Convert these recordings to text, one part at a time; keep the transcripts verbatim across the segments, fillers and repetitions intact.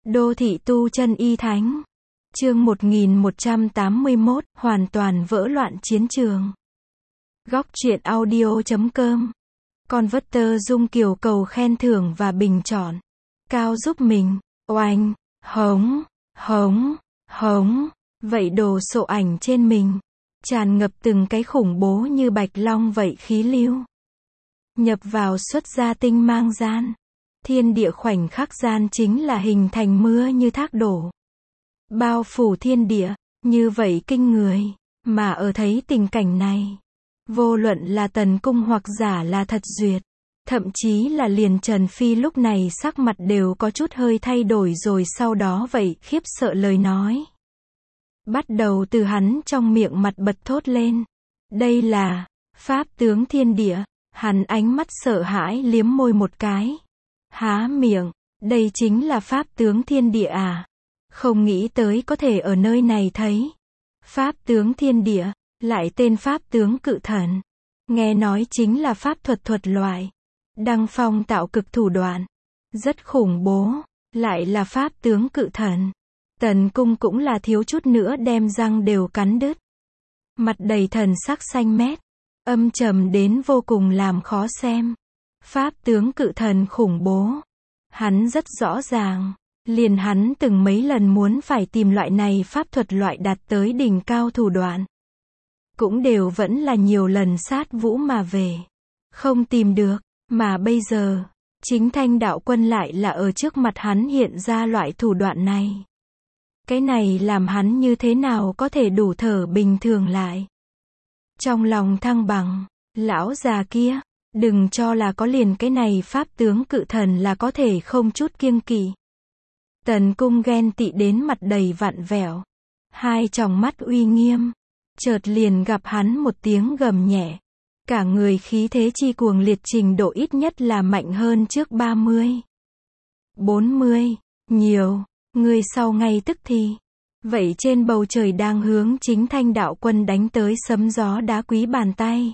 Đô thị tu chân y thánh. Chương một nghìn một trăm tám mươi mốt, hoàn toàn vỡ loạn chiến trường. Góc truyện audio chấm com. Converter Dung Kiều cầu khen thưởng và bình chọn. Cao giúp mình. Oanh, hống, hống, hống. Vậy đồ sộ ảnh trên mình. Tràn ngập từng cái khủng bố như bạch long vậy khí lưu. Nhập vào xuất ra tinh mang gian. Thiên địa khoảnh khắc gian chính là hình thành mưa như thác đổ. Bao phủ thiên địa, như vậy kinh người, mà ở thấy tình cảnh này. Vô luận là Tần Cung hoặc giả là Thật Duyệt, thậm chí là liền Trần Phi lúc này sắc mặt đều có chút hơi thay đổi rồi sau đó vậy khiếp sợ lời nói. Bắt đầu từ hắn trong miệng mặt bật thốt lên. Đây là, pháp tướng thiên địa, hắn ánh mắt sợ hãi liếm môi một cái. Há miệng, đây chính là pháp tướng thiên địa à? Không nghĩ tới có thể ở nơi này thấy. Pháp tướng thiên địa, lại tên pháp tướng cự thần. Nghe nói chính là pháp thuật thuật loại. Đăng phong tạo cực thủ đoạn. Rất khủng bố, lại là pháp tướng cự thần. Tần Cung cũng là thiếu chút nữa đem răng đều cắn đứt. Mặt đầy thần sắc xanh mét, âm trầm đến vô cùng làm khó xem. Pháp tướng cự thần khủng bố. Hắn rất rõ ràng, liền hắn từng mấy lần muốn phải tìm loại này pháp thuật loại đạt tới đỉnh cao thủ đoạn. Cũng đều vẫn là nhiều lần sát vũ mà về. Không tìm được, mà bây giờ, chính Thanh đạo quân lại là ở trước mặt hắn hiện ra loại thủ đoạn này. Cái này làm hắn như thế nào có thể đủ thở bình thường lại. Trong lòng thăng bằng, lão già kia, đừng cho là có liền cái này pháp tướng cự thần là có thể không chút kiêng kỵ. Tần Cung ghen tị đến mặt đầy vặn vẹo. Hai tròng mắt uy nghiêm. Chợt liền gặp hắn một tiếng gầm nhẹ. Cả người khí thế chi cuồng liệt trình độ ít nhất là mạnh hơn trước ba mươi. bốn mươi. Nhiều. Người sau ngay tức thì. Vậy trên bầu trời đang hướng chính Thanh đạo quân đánh tới sấm gió đá quý bàn tay.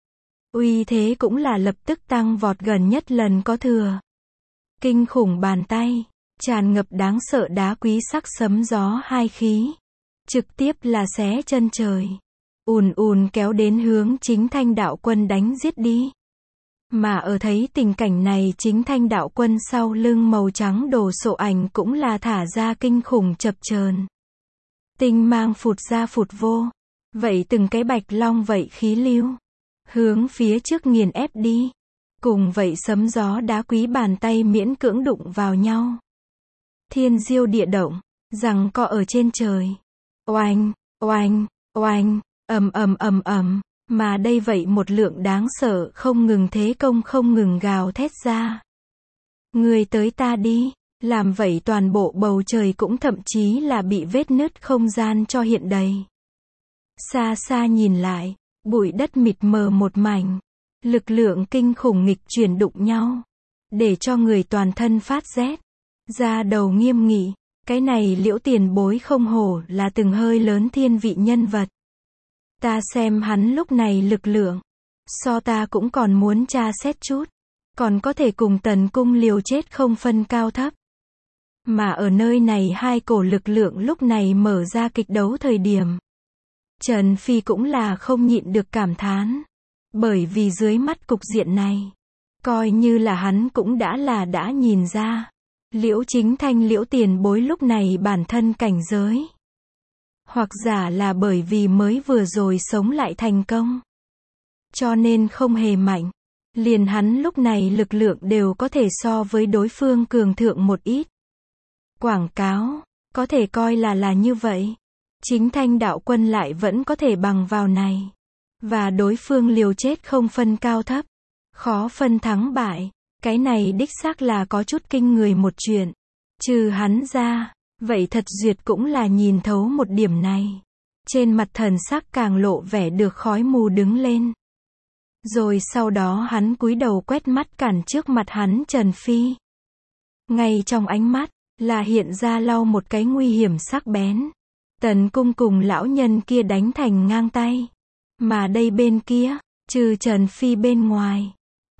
Uy thế cũng là lập tức tăng vọt gần nhất lần có thừa. Kinh khủng bàn tay, tràn ngập đáng sợ đá quý sắc sấm gió hai khí. Trực tiếp là xé chân trời. Ùn ùn kéo đến hướng chính Thanh đạo quân đánh giết đi. Mà ở thấy tình cảnh này chính Thanh đạo quân sau lưng màu trắng đồ sộ ảnh cũng là thả ra kinh khủng chập chờn. Tinh mang phụt ra phụt vô. Vậy từng cái bạch long vậy khí lưu. Hướng phía trước nghiền ép đi. Cùng vậy sấm gió đá quý bàn tay miễn cưỡng đụng vào nhau. Thiên diêu địa động, giằng co ở trên trời. Oanh, oanh, oanh, ầm ầm ầm ầm, mà đây vậy một lượng đáng sợ không ngừng thế công không ngừng gào thét ra. Người tới ta đi, làm vậy toàn bộ bầu trời cũng thậm chí là bị vết nứt không gian cho hiện đầy. Xa xa nhìn lại, bụi đất mịt mờ một mảnh, lực lượng kinh khủng nghịch chuyển đụng nhau, để cho người toàn thân phát rét, da đầu nghiêm nghị. Cái này Liễu tiền bối không hổ là từng hơi lớn thiên vị nhân vật. Ta xem hắn lúc này lực lượng, so ta cũng còn muốn tra xét chút, còn có thể cùng Tần Cung liều chết không phân cao thấp. Mà ở nơi này hai cổ lực lượng lúc này mở ra kịch đấu thời điểm. Trần Phi cũng là không nhịn được cảm thán. Bởi vì dưới mắt cục diện này, coi như là hắn cũng đã là đã nhìn ra. Liễu chính Thanh Liễu tiền bối lúc này bản thân cảnh giới. Hoặc giả là bởi vì mới vừa rồi sống lại thành công. Cho nên không hề mạnh. Liền hắn lúc này lực lượng đều có thể so với đối phương cường thượng một ít. Quảng cáo, có thể coi là là như vậy. Chính Thanh đạo quân lại vẫn có thể bằng vào này. Và đối phương liều chết không phân cao thấp. Khó phân thắng bại. Cái này đích xác là có chút kinh người một chuyện. Trừ hắn ra, vậy Thật Duyệt cũng là nhìn thấu một điểm này. Trên mặt thần sắc càng lộ vẻ được khói mù đứng lên. Rồi sau đó hắn cúi đầu quét mắt cản trước mặt hắn Trần Phi. Ngay trong ánh mắt, là hiện ra lau một cái nguy hiểm sắc bén. Tần Cung cùng lão nhân kia đánh thành ngang tay. Mà đây bên kia, trừ Trần Phi bên ngoài.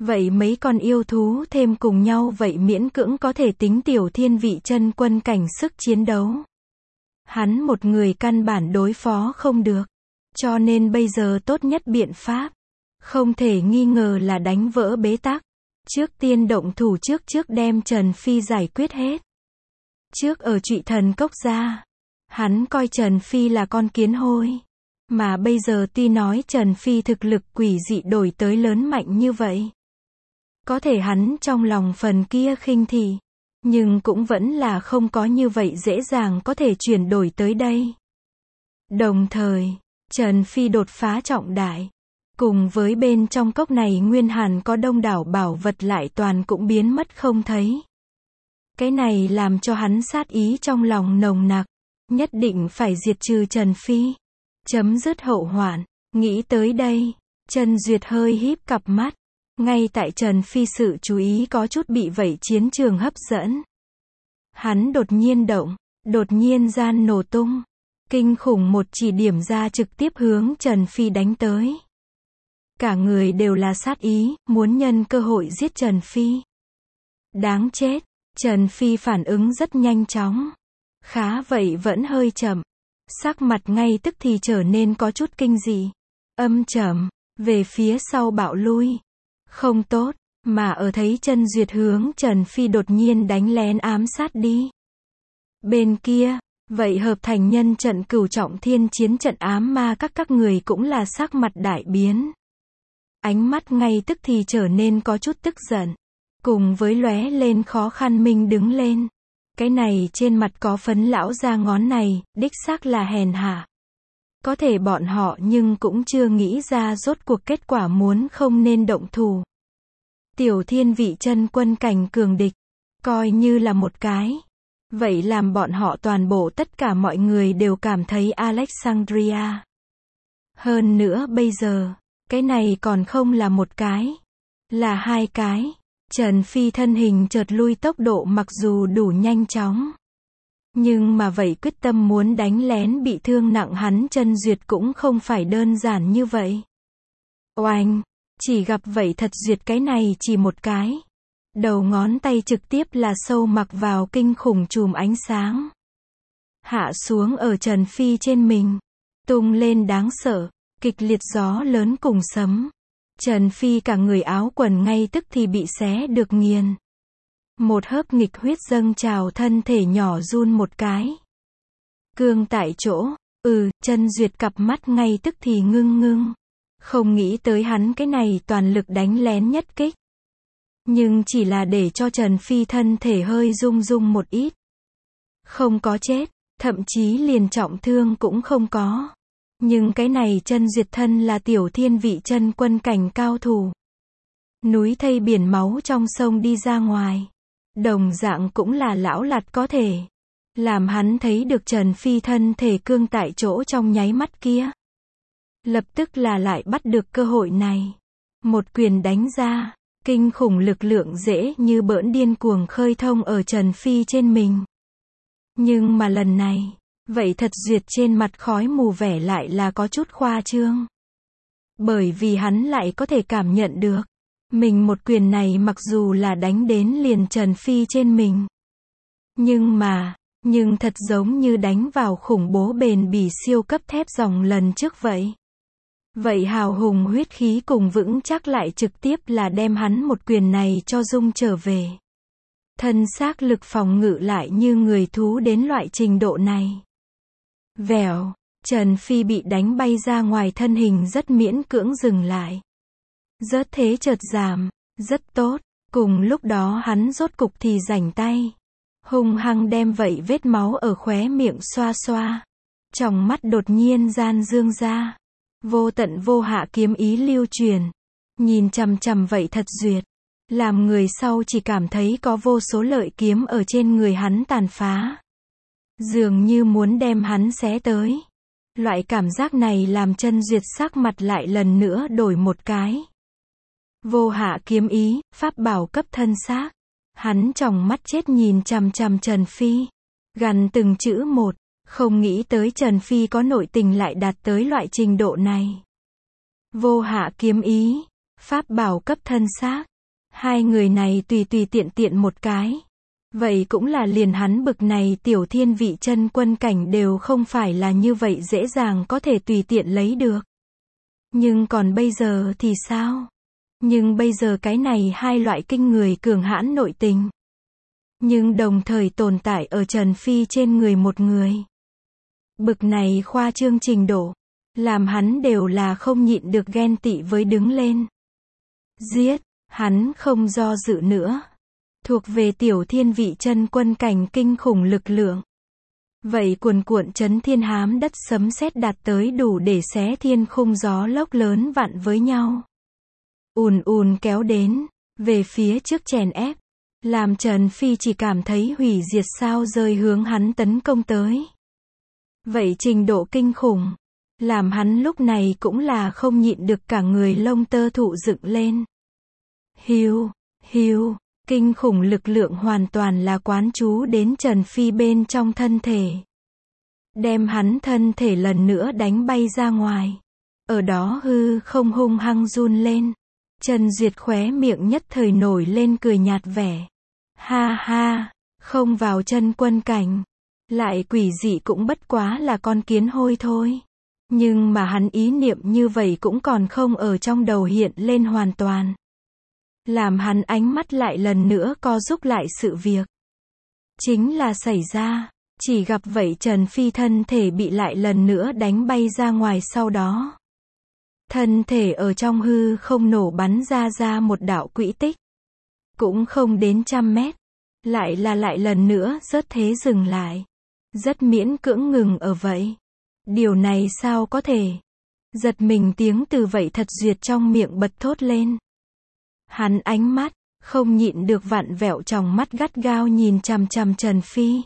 Vậy mấy con yêu thú thêm cùng nhau vậy miễn cưỡng có thể tính tiểu thiên vị chân quân cảnh sức chiến đấu. Hắn một người căn bản đối phó không được. Cho nên bây giờ tốt nhất biện pháp, không thể nghi ngờ là đánh vỡ bế tắc. Trước tiên động thủ trước trước đem Trần Phi giải quyết hết. Trước ở Trụy Thần Cốc ra, hắn coi Trần Phi là con kiến hôi. Mà bây giờ tuy nói Trần Phi thực lực quỷ dị đổi tới lớn mạnh như vậy. Có thể hắn trong lòng phần kia khinh thị, nhưng cũng vẫn là không có như vậy dễ dàng có thể chuyển đổi tới đây. Đồng thời, Trần Phi đột phá trọng đại. Cùng với bên trong cốc này nguyên hẳn có đông đảo bảo vật lại toàn cũng biến mất không thấy. Cái này làm cho hắn sát ý trong lòng nồng nặc. Nhất định phải diệt trừ Trần Phi. Chấm dứt hậu hoạn. Nghĩ tới đây, Trần Duyệt hơi híp cặp mắt. Ngay tại Trần Phi sự chú ý có chút bị vậy chiến trường hấp dẫn. Hắn đột nhiên động, đột nhiên gian nổ tung. Kinh khủng một chỉ điểm ra trực tiếp hướng Trần Phi đánh tới. Cả người đều là sát ý, muốn nhân cơ hội giết Trần Phi. Đáng chết, Trần Phi phản ứng rất nhanh chóng. Khá vậy vẫn hơi chậm. Sắc mặt ngay tức thì trở nên có chút kinh dị. Âm trầm, về phía sau bạo lui. Không tốt, mà ở thấy Chân Duyệt hướng Trần Phi đột nhiên đánh lén ám sát đi. Bên kia, vậy hợp thành nhân trận cửu trọng thiên chiến trận ám ma các các người cũng là sắc mặt đại biến. Ánh mắt ngay tức thì trở nên có chút tức giận. Cùng với lóe lên khó khăn minh đứng lên. Cái này trên mặt có phấn lão ra ngón này, đích xác là hèn hạ. Có thể bọn họ nhưng cũng chưa nghĩ ra rốt cuộc kết quả muốn không nên động thủ. Tiểu thiên vị chân quân cảnh cường địch, coi như là một cái. Vậy làm bọn họ toàn bộ tất cả mọi người đều cảm thấy Alexandria. Hơn nữa bây giờ, cái này còn không là một cái, là hai cái. Trần Phi thân hình chợt lui tốc độ mặc dù đủ nhanh chóng. Nhưng mà vậy quyết tâm muốn đánh lén bị thương nặng hắn Chân Duyệt cũng không phải đơn giản như vậy. Oanh, chỉ gặp vậy thật Duyệt cái này chỉ một cái. Đầu ngón tay trực tiếp là sâu mặc vào kinh khủng chùm ánh sáng. Hạ xuống ở Trần Phi trên mình. Tung lên đáng sợ, kịch liệt gió lớn cùng sấm. Trần Phi cả người áo quần ngay tức thì bị xé được nghiền. Một hớp nghịch huyết dâng trào thân thể nhỏ run một cái. Cương tại chỗ, ừ, Chân Duyệt cặp mắt ngay tức thì ngưng ngưng. Không nghĩ tới hắn cái này toàn lực đánh lén nhất kích. Nhưng chỉ là để cho Trần Phi thân thể hơi rung rung một ít. Không có chết, thậm chí liền trọng thương cũng không có. Nhưng cái này Chân Duyệt thân là tiểu thiên vị chân quân cảnh cao thủ. Núi thây biển máu trong sông đi ra ngoài. Đồng dạng cũng là lão lạt có thể. Làm hắn thấy được Trần Phi thân thể cương tại chỗ trong nháy mắt kia. Lập tức là lại bắt được cơ hội này. Một quyền đánh ra. Kinh khủng lực lượng dễ như bỡn điên cuồng khơi thông ở Trần Phi trên mình. Nhưng mà lần này, vậy thật Duyệt trên mặt khói mù vẻ lại là có chút khoa trương. Bởi vì hắn lại có thể cảm nhận được. Mình một quyền này mặc dù là đánh đến liền Trần Phi trên mình. Nhưng mà, nhưng thật giống như đánh vào khủng bố bền bỉ siêu cấp thép dòng lần trước vậy. Vậy hào hùng huyết khí cùng vững chắc lại trực tiếp là đem hắn một quyền này cho rung trở về. Thân xác lực phòng ngự lại như người thú đến loại trình độ này. Vèo, Trần Phi bị đánh bay ra ngoài thân hình rất miễn cưỡng dừng lại. Rớt thế chợt giảm, rất tốt, cùng lúc đó hắn rốt cục thì rảnh tay. Hung hăng đem vậy vết máu ở khóe miệng xoa xoa. Trong mắt đột nhiên gian dương ra. Vô tận vô hạ kiếm ý lưu truyền. Nhìn chằm chằm vậy thật Duyệt. Làm người sau chỉ cảm thấy có vô số lợi kiếm ở trên người hắn tàn phá. Dường như muốn đem hắn xé tới. Loại cảm giác này làm Chân Duyệt sắc mặt lại lần nữa đổi một cái. Vô hạ kiếm ý, pháp bảo cấp thân xác. Hắn tròng mắt chết nhìn chằm chằm Trần Phi. Gằn từng chữ một. Không nghĩ tới Trần Phi có nội tình lại đạt tới loại trình độ này. Vô hạ kiếm ý, pháp bảo cấp thân xác. Hai người này tùy tùy tiện tiện một cái. Vậy cũng là liền hắn bực này tiểu thiên vị chân quân cảnh đều không phải là như vậy dễ dàng có thể tùy tiện lấy được. Nhưng còn bây giờ thì sao? Nhưng bây giờ cái này hai loại kinh người cường hãn nội tình. Nhưng đồng thời tồn tại ở Trần Phi trên người một người. Bực này khoa trương trình độ. Làm hắn đều là không nhịn được ghen tị với đứng lên. Giết, hắn không do dự nữa. Thuộc về tiểu thiên vị chân quân cảnh kinh khủng lực lượng. Vậy cuồn cuộn chấn thiên hám đất sấm sét đạt tới đủ để xé thiên khung gió lốc lớn vặn với nhau. Ùn ùn kéo đến, về phía trước chèn ép. Làm Trần Phi chỉ cảm thấy hủy diệt sao rơi hướng hắn tấn công tới. Vậy trình độ kinh khủng. Làm hắn lúc này cũng là không nhịn được cả người lông tơ thụ dựng lên. Hiu, hiu, kinh khủng lực lượng hoàn toàn là quán chú đến Trần Phi bên trong thân thể. Đem hắn thân thể lần nữa đánh bay ra ngoài. Ở đó hư không hung hăng run lên. Trần Duyệt khóe miệng nhất thời nổi lên cười nhạt vẻ. Ha ha, không vào chân quân cảnh. Lại quỷ dị cũng bất quá là con kiến hôi thôi. Nhưng mà hắn ý niệm như vậy cũng còn không ở trong đầu hiện lên hoàn toàn. Làm hắn ánh mắt lại lần nữa co rúm lại sự việc. Chính là xảy ra, chỉ gặp vậy Trần Phi thân thể bị lại lần nữa đánh bay ra ngoài sau đó. Thân thể ở trong hư không nổ bắn ra ra một đạo quỹ tích. Cũng không đến trăm mét. Lại là lại lần nữa rớt thế dừng lại. Rất miễn cưỡng ngừng ở vậy. Điều này sao có thể? Giật mình tiếng từ vậy thật duyệt trong miệng bật thốt lên. Hắn ánh mắt, không nhịn được vặn vẹo trong mắt gắt gao nhìn chằm chằm Trần Phi.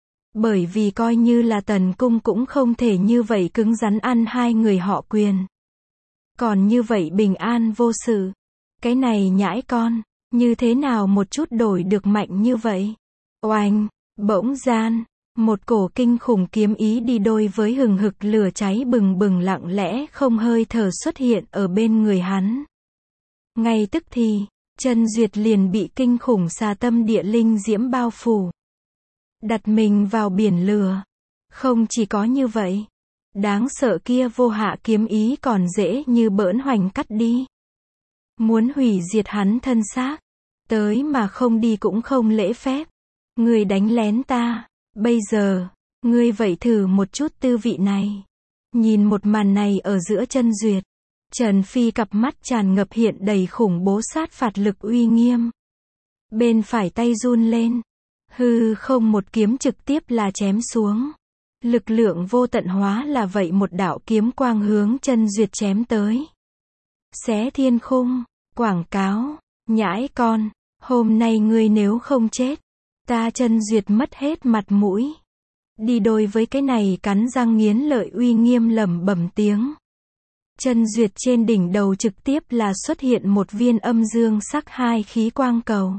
Bởi vì coi như là Tần Cung cũng không thể như vậy cứng rắn ăn hai người họ Quyền. Còn như vậy bình an vô sự. Cái này nhãi con, như thế nào một chút đổi được mạnh như vậy? Oanh, bỗng gian. Một cổ kinh khủng kiếm ý đi đôi với hừng hực lửa cháy bừng bừng lặng lẽ không hơi thở xuất hiện ở bên người hắn. Ngay tức thì, Trần Duyệt liền bị kinh khủng xà tâm địa linh diễm bao phủ. Đặt mình vào biển lửa. Không chỉ có như vậy. Đáng sợ kia vô hạ kiếm ý còn dễ như bỡn hoành cắt đi. Muốn hủy diệt hắn thân xác. Tới mà không đi cũng không lễ phép. Người đánh lén ta. Bây giờ, ngươi vậy thử một chút tư vị này. Nhìn một màn này ở giữa Trần Duyệt. Trần Phi cặp mắt tràn ngập hiện đầy khủng bố sát phạt lực uy nghiêm. Bên phải tay run lên. Hư không một kiếm trực tiếp là chém xuống. Lực lượng vô tận hóa là vậy một đạo kiếm quang hướng Trần Duyệt chém tới. Xé thiên khung, quảng cáo, nhãi con, hôm nay ngươi nếu không chết. Ta Trần Duyệt mất hết mặt mũi. Đi đôi với cái này cắn răng nghiến lợi uy nghiêm lẩm bẩm tiếng. Trần Duyệt trên đỉnh đầu trực tiếp là xuất hiện một viên âm dương sắc hai khí quang cầu.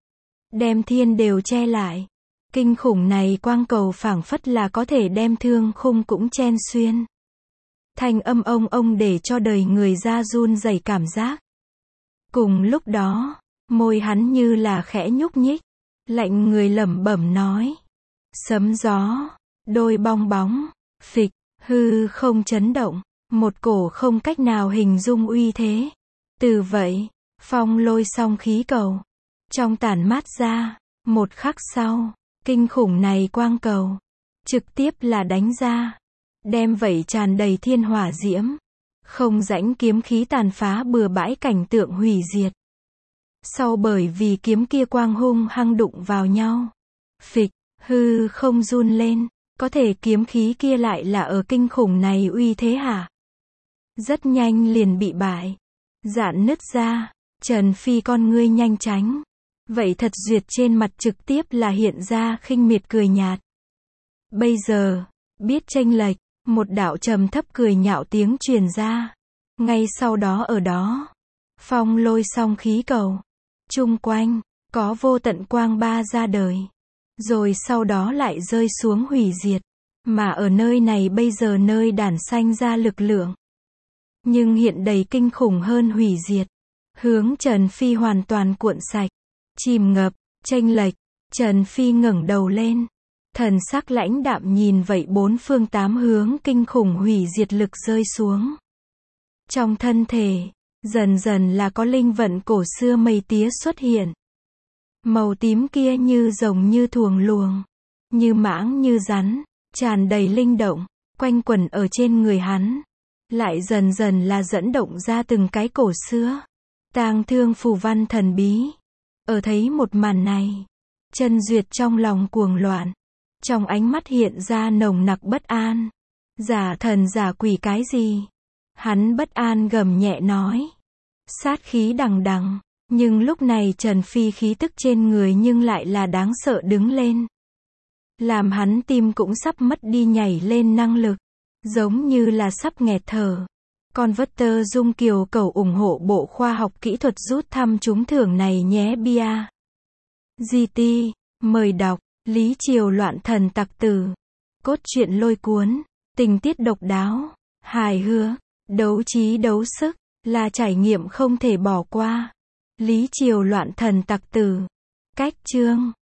Đem thiên đều che lại. Kinh khủng này quang cầu phảng phất là có thể đem thương khung cũng chen xuyên. Thành âm ông ông để cho đời người ra run rẩy cảm giác. Cùng lúc đó, môi hắn như là khẽ nhúc nhích. Lạnh người lẩm bẩm nói. Sấm gió, đôi bong bóng, phịch, hư không chấn động, một cổ không cách nào hình dung uy thế. Từ vậy, phong lôi song khí cầu. Trong tản mát ra, một khắc sau, kinh khủng này quang cầu. Trực tiếp là đánh ra. Đem vậy tràn đầy thiên hỏa diễm. Không rãnh kiếm khí tàn phá bừa bãi cảnh tượng hủy diệt. Sau bởi vì kiếm kia quang hung hăng đụng vào nhau. Phịch, hư không run lên. Có thể kiếm khí kia lại là ở kinh khủng này uy thế hả? Rất nhanh liền bị bại. Dạn nứt ra. Trần Phi con ngươi nhanh tránh. Vậy thật duyệt trên mặt trực tiếp là hiện ra khinh miệt cười nhạt. Bây giờ, biết chênh lệch, một đạo trầm thấp cười nhạo tiếng truyền ra. Ngay sau đó ở đó, phong lôi song khí cầu. Chung quanh, có vô tận quang ba ra đời. Rồi sau đó lại rơi xuống hủy diệt. Mà ở nơi này bây giờ nơi đản sanh ra lực lượng. Nhưng hiện đầy kinh khủng hơn hủy diệt. hướng Trần Phi hoàn toàn cuộn sạch, chìm ngập, chênh lệch. Trần Phi ngẩng đầu lên, thần sắc lãnh đạm nhìn vậy bốn phương tám hướng kinh khủng hủy diệt lực rơi xuống. Trong thân thể, dần dần là có linh vận cổ xưa mây tía xuất hiện. Màu tím kia như rồng như thuồng luồng, như mãng như rắn, tràn đầy linh động, quanh quẩn ở trên người hắn. Lại dần dần là dẫn động ra từng cái cổ xưa, tang thương phù văn thần bí. Ở thấy một màn này, Chân Duyệt trong lòng cuồng loạn, trong ánh mắt hiện ra nồng nặc bất an. Giả thần giả quỷ cái gì? Hắn bất an gầm nhẹ nói. Sát khí đằng đằng, nhưng lúc này Trần Phi khí tức trên người nhưng lại là đáng sợ đứng lên. Làm hắn tim cũng sắp mất đi nhảy lên năng lực, giống như là sắp nghẹt thở. Converter Dung Kiều cầu ủng hộ Bộ Khoa học Kỹ thuật rút thăm trúng thưởng này nhé bia. giê tê, mời đọc, Lý Triều loạn thần tặc tử. Cốt truyện lôi cuốn, tình tiết độc đáo, hài hước, đấu trí đấu sức, là trải nghiệm không thể bỏ qua. Lý Triều loạn thần tặc tử. Cách chương